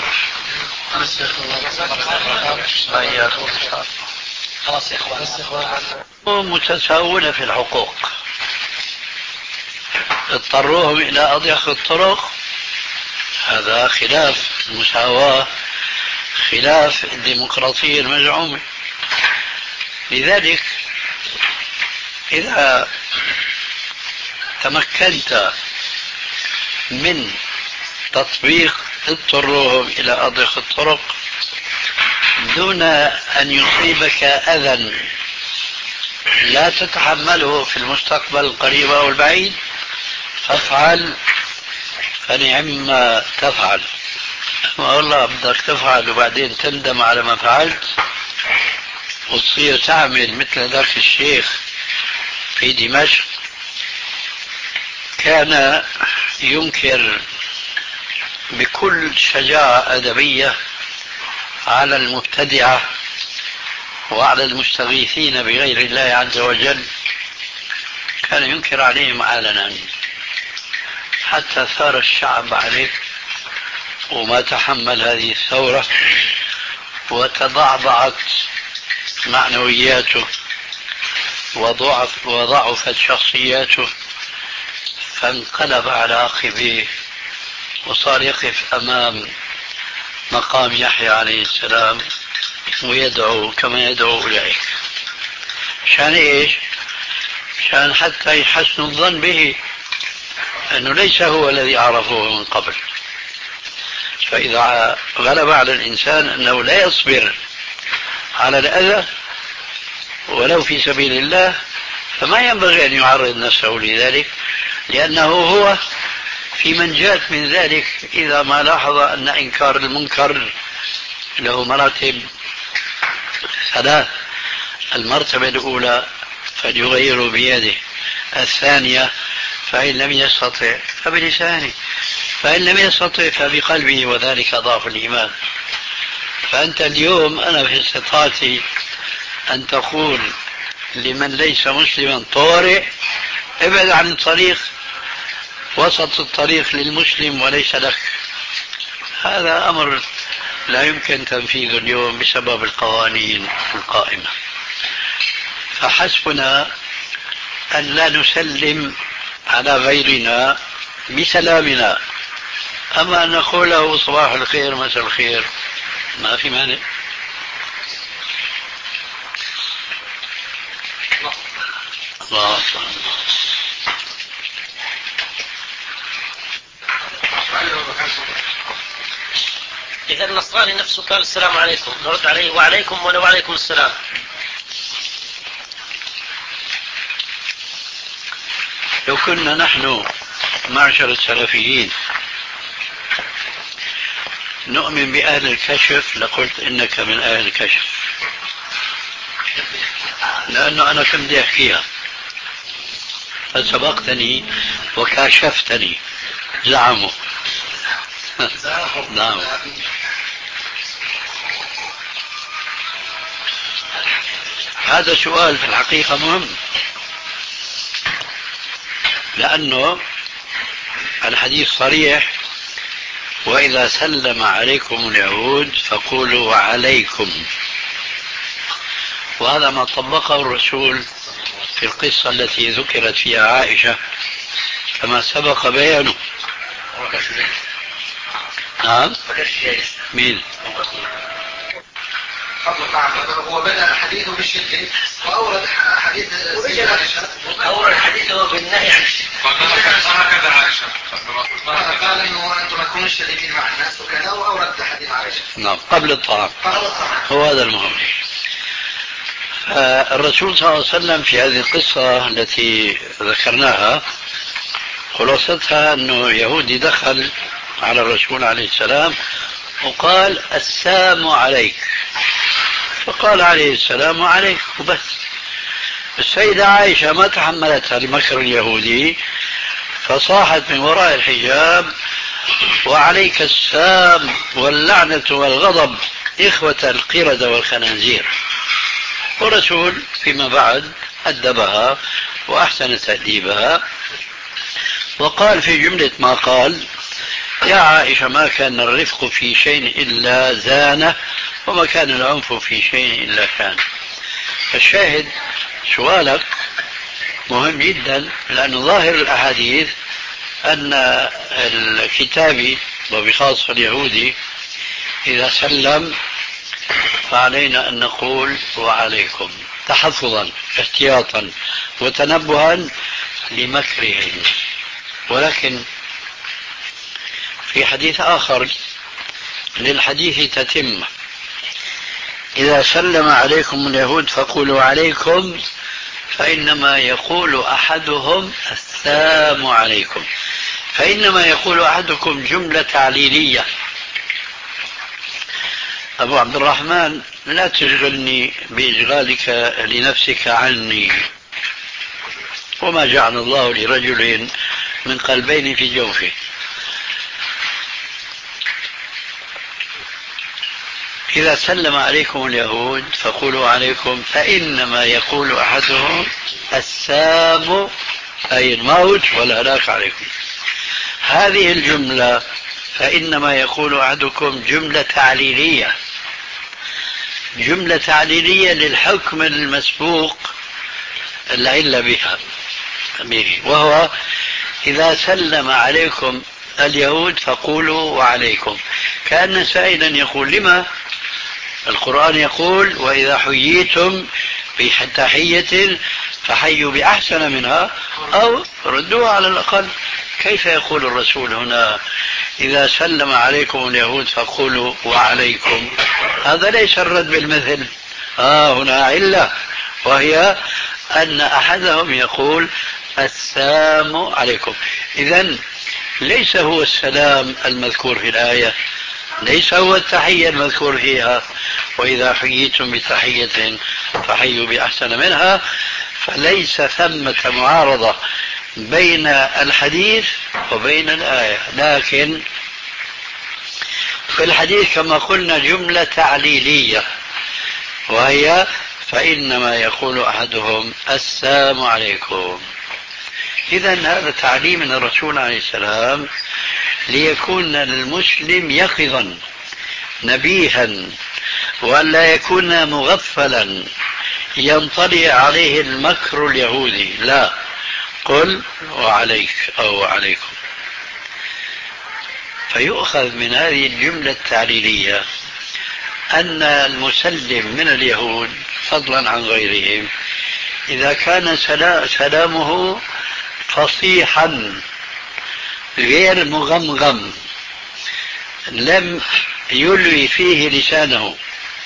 خلاص يا إخوان. متساوون في الحقوق، اضطروهم إلى أضيق الطرق، هذا خلاف المساواة، خلاف الديمقراطية المزعومة. لذلك إذا تمكنت من تطبيق اضطروهم إلى أضيق الطرق دون أن يصيبك أذى لا تتحمله في المستقبل القريب أو البعيد، فافعل فنعم ما تفعل. ما والله بدك تفعل وبعدين تندم على ما فعلت وتصير تعمل مثل ذاك الشيخ في دمشق كان ينكر بكل شجاعة أدبية على المبتدعة وعلى المستغيثين بغير الله عز وجل، كان ينكر عليهم علنا حتى ثار الشعب عليه وما تحمل هذه الثورة وتضعضعت معنوياته وضعف وضعفت شخصياته، فانقلب على عقبيه وصار يقف أمام مقام يحيى عليه السلام ويدعو كما يدعو أولئك. شان إيش؟ شان حتى يحسنوا الظن به أنه ليس هو الذي عرفوه من قبل. فإذا غلب على الإنسان أنه لا يصبر على الأذى ولو في سبيل الله فما ينبغي أن يعرض نفسه لذلك، لأنه هو في منجاة من ذلك إذا ما لاحظ أن إنكار المنكر له مراتب ثلاث. المرتبة الأولى فليغير بيده، الثانية فإن لم يستطع فبلسانه، فإن لم يستطع فبقلبه، وذلك ضعف الإيمان. فأنت اليوم أنا في استطاعتي أن تقول لمن ليس مسلما طارئ ابعد عن الطريق، وسط الطريق للمسلم وليس لك. هذا أمر لا يمكن تنفيذه اليوم بسبب القوانين القائمة. فحسبنا أن لا نسلم على غيرنا بسلامنا، أما أن نقول له صباح الخير مساء الخير ما في مانع. الله أكبر. إذا النصراني نفسه قال السلام عليكم نرد عليه وعليكم ولا وعليكم السلام. لو كنا نحن معشر السلفيين نؤمن بأهل الكشف لقلت إنك من أهل الكشف، لأنه أنا كنت بدي أحكيها فسبقتني وكاشفتني زعموا. نعم. هذا سؤال في الحقيقة مهم، لأنه الحديث صريح: وإذا سلم عليكم اليهود فقولوا وعليكم. وهذا ما طبقه الرسول في القصة التي ذكرت فيها عائشة كما سبق بيانه. نعم. مين؟ هو بدأ حديثه بالشرك وأورد حديث أورد حديثه بالنهي عن الشرك. هكذا عائشة قال إنه أنتم ما تكونوا شريكين مع الناس وكذا، وأورد حديث عائشة. نعم، قبل الطعام. هو هذا المهم. الرسول صلى الله عليه وسلم في هذه القصة التي ذكرناها خلاصتها أنه يهودي دخل على الرسول عليه السلام وقال السلام عليك، فقال عليه السلام عليك وبس. السيدة عائشة ما تحملت المكر اليهودي فصاحت من وراء الحجاب وعليك السام واللعنة والغضب إخوة القردة والخنازير. والرسول فيما بعد أدبها وأحسن تأديبها وقال في جملة ما قال: يا عائشة ما كان الرفق في شيء إلا زانه وما كان العنف في شيء إلا كان. الشاهد سؤالك مهم جدا، لأن ظاهر الأحاديث أن الكتابي وبخاصة اليهودي إذا سلم فعلينا أن نقول وعليكم تحفظا احتياطا وتنبها لمكرهم. ولكن في حديث آخر للحديث تتم: إذا سلم عليكم اليهود فقولوا عليكم فإنما يقول أحدهم السلام عليكم. فإنما يقول أحدكم جملة تعليلية. أبو عبد الرحمن لا تشغلني بإشغالك لنفسك عني، وما جعل الله لرجل من قلبين في جوفه. إذا سلم عليكم اليهود فقولوا عليكم فإنما يقول أحدهم السام أي الموت والهلاك عليكم. هذه الجملة فإنما يقول أحدكم جملة تعليلية، جملة تعليلية للحكم المسبوق العلة بها به، وهو إذا سلم عليكم اليهود فقولوا وعليكم. كأن سائلا يقول: لما القرآن يقول وإذا حييتم بتحية فحيوا بأحسن منها أو ردوها على الأقل؟ كيف يقول الرسول هنا إذا سلم عليكم اليهود فقولوا وعليكم؟ هذا ليس الرد بالمثل. آه هنا علة، وهي أن أحدهم يقول السلام عليكم. إذن ليس هو السلام المذكور في الآية، ليس هو التحية المذكور فيها وإذا حييتم بتحية فحيوا بأحسن منها. فليس ثمة معارضة بين الحديث وبين الآية، لكن في الحديث كما قلنا جملة تعليلية، وهي فإنما يقول أحدهم السلام عليكم. إذن هذا تعليم من الرسول عليه السلام ليكون المسلم يقظا نبيها ولا يكون مغفلا ينطلي عليه المكر اليهودي. لا، قل وعليك أو عليكم. فيؤخذ من هذه الجملة التعليلية أن المسلم من اليهود فضلا عن غيرهم إذا كان سلامه فصيحا غير مغمغم لم يلوي فيه لسانه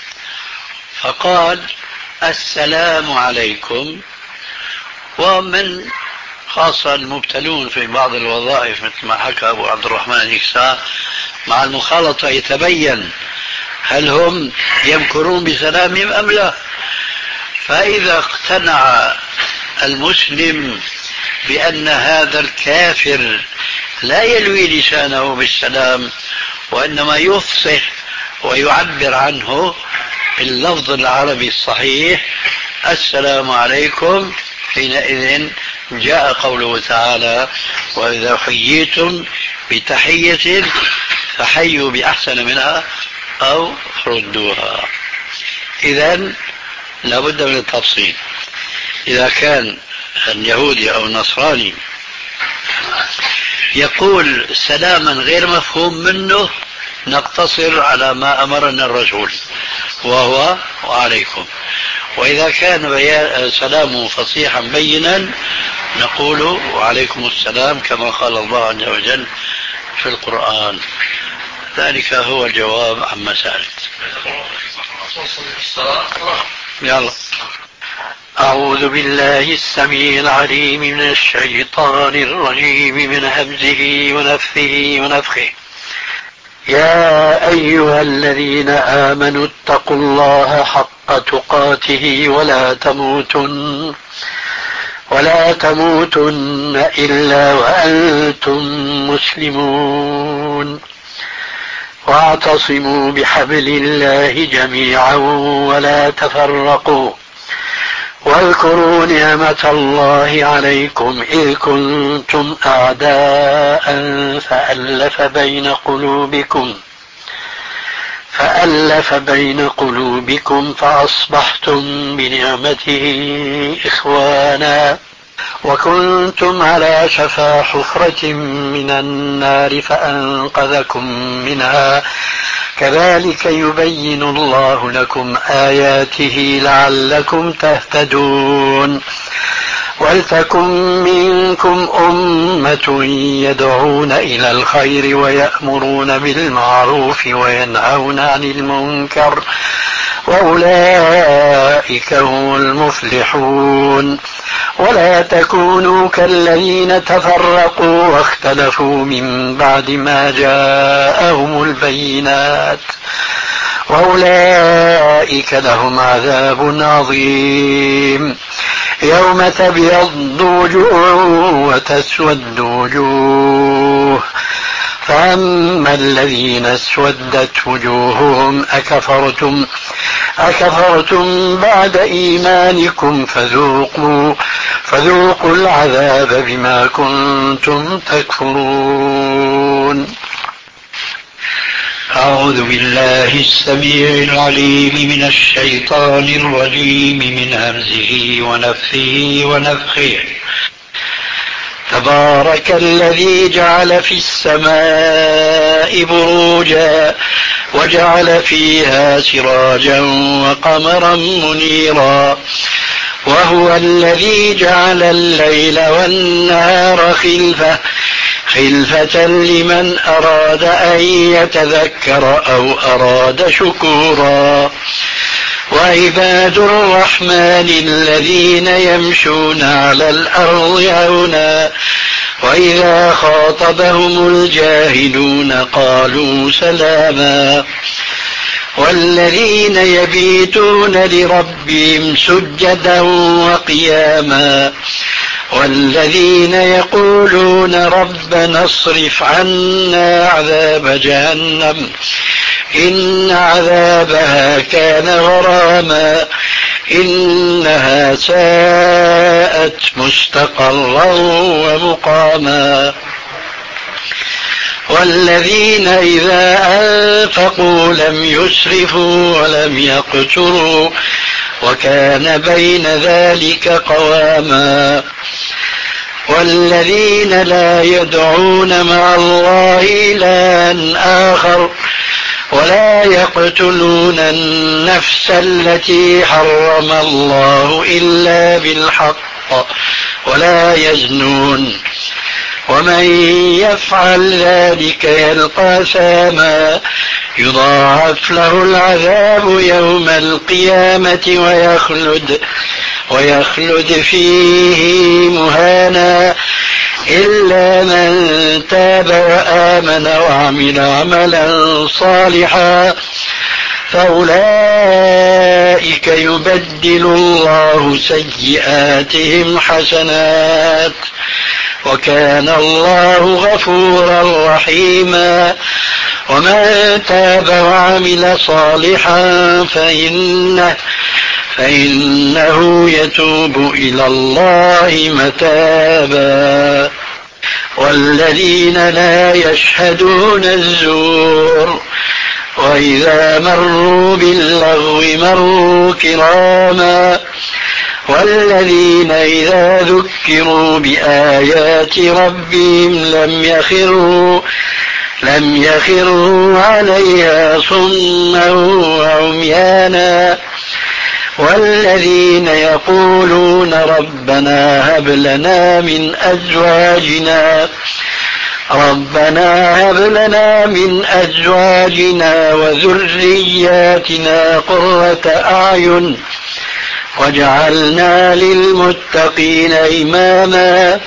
فقال السلام عليكم، ومن خاصة المبتلون في بعض الوظائف مثل ما حكى أبو عبد الرحمن يكسا مع المخالطة يتبين هل هم يمكرون بسلامهم أم لا. فإذا اقتنع المسلم بأن هذا الكافر لا يلوي لسانه بالسلام وإنما يفصح ويعبر عنه باللفظ العربي الصحيح السلام عليكم، حينئذ جاء قوله تعالى وإذا حييتم بتحية فحيوا بأحسن منها أو ردوها. إذن لابد من التفصيل. إذا كان اليهودي أو النصراني يقول سلاما غير مفهوم منه نقتصر على ما أمرنا الرسول وهو وعليكم، وإذا كان سلامه فصيحا بينا نقول وعليكم السلام كما قال الله عز وجل في القرآن. ذلك هو الجواب عما سألت. يلا. أعوذ بالله السميع العليم من الشيطان الرجيم من همزه ونفثه ونفخه. يا أيها الذين آمنوا اتقوا الله حق تقاته ولا تموتن ولا تموتن إلا وأنتم مسلمون واعتصموا بحبل الله جميعا ولا تفرقوا واذكروا نعمة الله عليكم إذ كنتم أعداء فألف بين قلوبكم فألف بين قلوبكم فأصبحتم بنعمته إخوانا وكنتم على شفا حفرة من النار فأنقذكم منها كذلك يبين الله لكم آياته لعلكم تهتدون ولتكن منكم أمة يدعون إلى الخير ويأمرون بالمعروف وينهون عن المنكر وأولئك هم المفلحون ولا تكونوا كالذين تفرقوا واختلفوا من بعد ما جاءهم البينات وأولئك لهم عذاب عظيم يوم تبيض وجوه وتسود وجوه فأما الذين اسودت وجوههم أكفرتم أكفرتم بعد إيمانكم فذوقوا فذوقوا العذاب بما كنتم تكفرون. أعوذ بالله السميع العليم من الشيطان الرجيم من همزه ونفثه ونفخه. تبارك الذي جعل في السماء بروجا وجعل فيها سراجا وقمرا منيرا وهو الذي جعل الليل والنهار خلفة خلفة لمن أراد أن يتذكر أو أراد شكورا وعباد الرحمن الذين يمشون على الأرض هونا وإذا خاطبهم الجاهلون قالوا سلاما والذين يبيتون لربهم سجدا وقياما والذين يقولون ربنا اصرف عنا عذاب جهنم إن عذابها كان غراما إنها ساءت مستقرا ومقاما والذين إذا أنفقوا لم يسرفوا ولم يقتروا وكان بين ذلك قواما والذين لا يدعون مع الله إلها آخر ولا يقتلون النفس التي حرم الله إلا بالحق ولا يزنون ومن يفعل ذلك يلقى أثاما يضاعف له العذاب يوم القيامة ويخلد ويخلد فيه مهانا إلا من تاب وآمن وعمل عملا صالحا فأولئك يبدل الله سيئاتهم حسنات وكان الله غفورا رحيما ومن تاب وعمل صالحا فإنه, فإنه يتوب إلى الله متابا والذين لا يشهدون الزور وإذا مروا باللغو مروا كراما والذين إذا ذكروا بآيات ربهم لم يخروا لم يخروا عليها صما وعميانا والذين يقولون ربنا هب لنا من أزواجنا ربنا هب لنا من أزواجنا وذرياتنا قرة أعين واجعلنا للمتقين إماما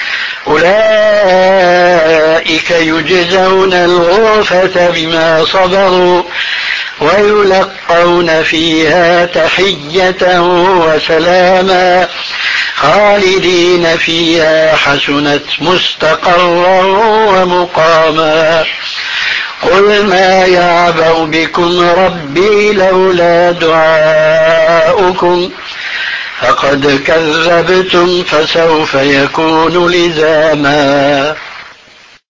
أولئك يجزون الغرفة بما صبروا ويلقون فيها تحية وسلاما خالدين فيها حسنت مستقرا ومقاما قل ما يعبأ بكم ربي لولا دعاؤكم فقد كذبتم فسوف يكون لزاما